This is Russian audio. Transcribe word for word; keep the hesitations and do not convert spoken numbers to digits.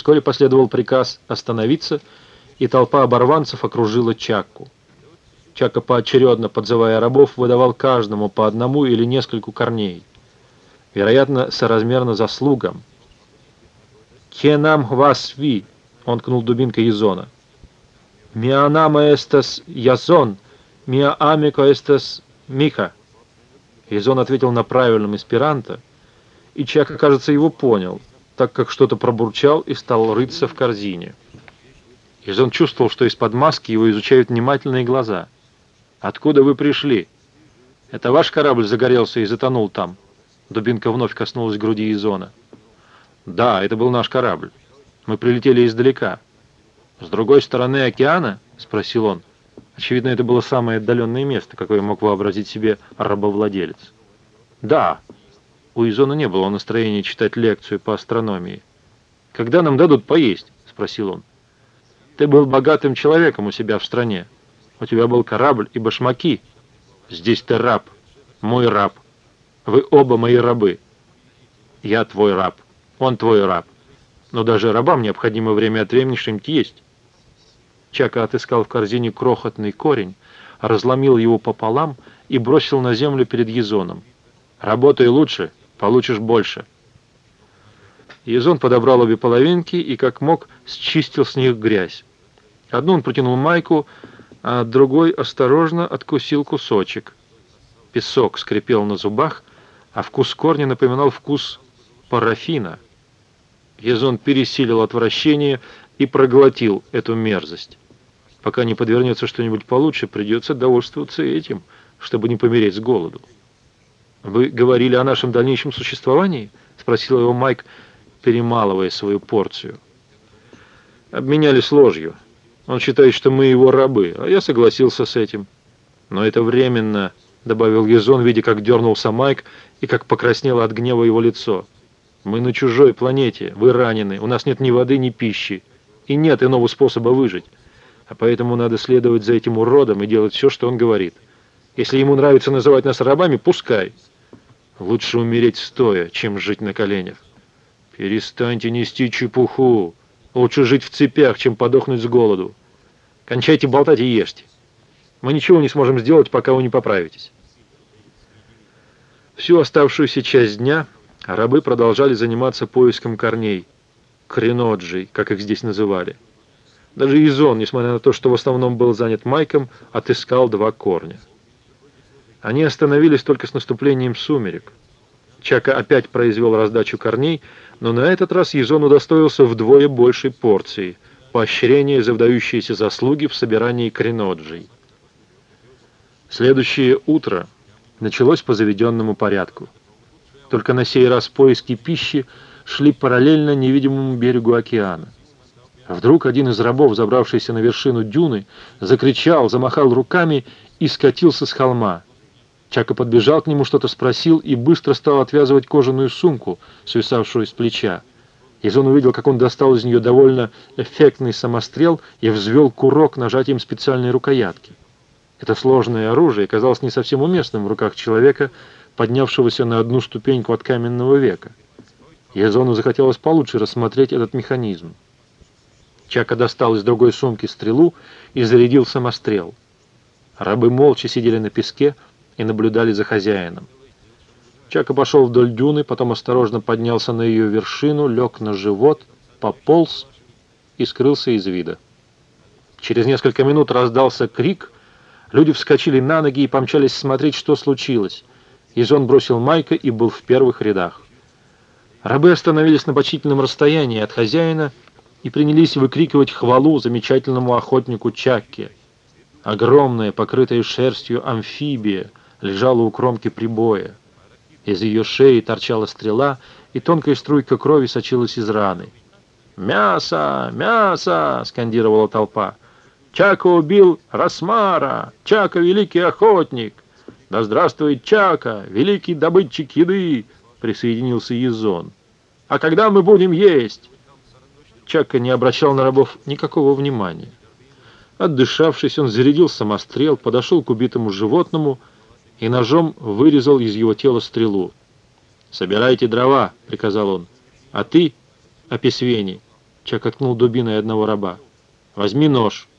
Вскоре последовал приказ остановиться, и толпа оборванцев окружила Чакку. Чакка, поочередно подзывая рабов, выдавал каждому по одному или нескольку корней, вероятно, соразмерно заслугам. «Кенам вас ви!» — он ткнул дубинкой Язона. «Мианама эстас Язон, миа амико эстас Миха». Язон ответил на правильном эсперанто, и Чакка, кажется, его понял, так как что-то пробурчал и стал рыться в корзине. Язон чувствовал, что из-под маски его изучают внимательные глаза. «Откуда вы пришли?» «Это ваш корабль загорелся и затонул там?» Дубинка вновь коснулась груди Язона. «Да, это был наш корабль. Мы прилетели издалека». «С другой стороны океана?» — спросил он. Очевидно, это было самое отдаленное место, какое мог вообразить себе рабовладелец. «Да». У Язона не было настроения читать лекцию по астрономии. «Когда нам дадут поесть?» — спросил он. «Ты был богатым человеком у себя в стране. У тебя был корабль и башмаки. Здесь ты раб, мой раб. Вы оба мои рабы. Я твой раб, он твой раб. Но даже рабам необходимо время от времени что-нибудь есть». Чакка отыскал в корзине крохотный корень, разломил его пополам и бросил на землю перед Язоном. «Работай лучше, получишь больше». Язон подобрал обе половинки и, как мог, счистил с них грязь. Одну он протянул Майку, а другой осторожно откусил кусочек. Песок скрипел на зубах, а вкус корня напоминал вкус парафина. Язон пересилил отвращение и проглотил эту мерзость. Пока не подвернется что-нибудь получше, придется довольствоваться этим, чтобы не помереть с голоду. «Вы говорили о нашем дальнейшем существовании?» — спросил его Майк, перемалывая свою порцию. «Обменялись ложью. Он считает, что мы его рабы, а я согласился с этим. Но это временно», — добавил Язон, видя, как дернулся Майк и как покраснело от гнева его лицо. «Мы на чужой планете, вы ранены, у нас нет ни воды, ни пищи, и нет иного способа выжить. А поэтому надо следовать за этим уродом и делать все, что он говорит. Если ему нравится называть нас рабами, пускай. Лучше умереть стоя, чем жить на коленях. Перестаньте нести чепуху. Лучше жить в цепях, чем подохнуть с голоду. Кончайте болтать и ешьте. Мы ничего не сможем сделать, пока вы не поправитесь». Всю оставшуюся часть дня рабы продолжали заниматься поиском корней, креноджей, как их здесь называли. Даже Язон, несмотря на то, что в основном был занят Майком, отыскал два корня. Они остановились только с наступлением сумерек. Чакка опять произвел раздачу корней, но на этот раз Язон удостоился вдвое большей порции, поощрение за выдающиеся заслуги в собирании креноджей. Следующее утро началось по заведенному порядку. Только на сей раз поиски пищи шли параллельно невидимому берегу океана. Вдруг один из рабов, забравшийся на вершину дюны, закричал, замахал руками и скатился с холма. Чакка подбежал к нему, что-то спросил и быстро стал отвязывать кожаную сумку, свисавшую с плеча. Язон увидел, как он достал из нее довольно эффектный самострел и взвел курок нажатием специальной рукоятки. Это сложное оружие казалось не совсем уместным в руках человека, поднявшегося на одну ступеньку от каменного века. Язону захотелось получше рассмотреть этот механизм. Чакка достал из другой сумки стрелу и зарядил самострел. Рабы молча сидели на песке и наблюдали за хозяином. Чакка пошел вдоль дюны, потом осторожно поднялся на ее вершину, лег на живот, пополз и скрылся из вида. Через несколько минут раздался крик, люди вскочили на ноги и помчались смотреть, что случилось. Язон бросил Майка и был в первых рядах. Рабы остановились на почтительном расстоянии от хозяина и принялись выкрикивать хвалу замечательному охотнику Чакке. Огромная, покрытая шерстью амфибия лежала у кромки прибоя. Из ее шеи торчала стрела, и тонкая струйка крови сочилась из раны. «Мясо! Мясо!» — скандировала толпа. «Чакка убил Расмара! Чакка — великий охотник! Да здравствует Чакка, великий добытчик еды!» — присоединился Язон. «А когда мы будем есть?» Чакка не обращал на рабов никакого внимания. Отдышавшись, он зарядил самострел, подошел к убитому животному и ножом вырезал из его тела стрелу. «Собирайте дрова», — приказал он, — «а ты, Описвени, Чака ткнул дубиной одного раба. «Возьми нож!»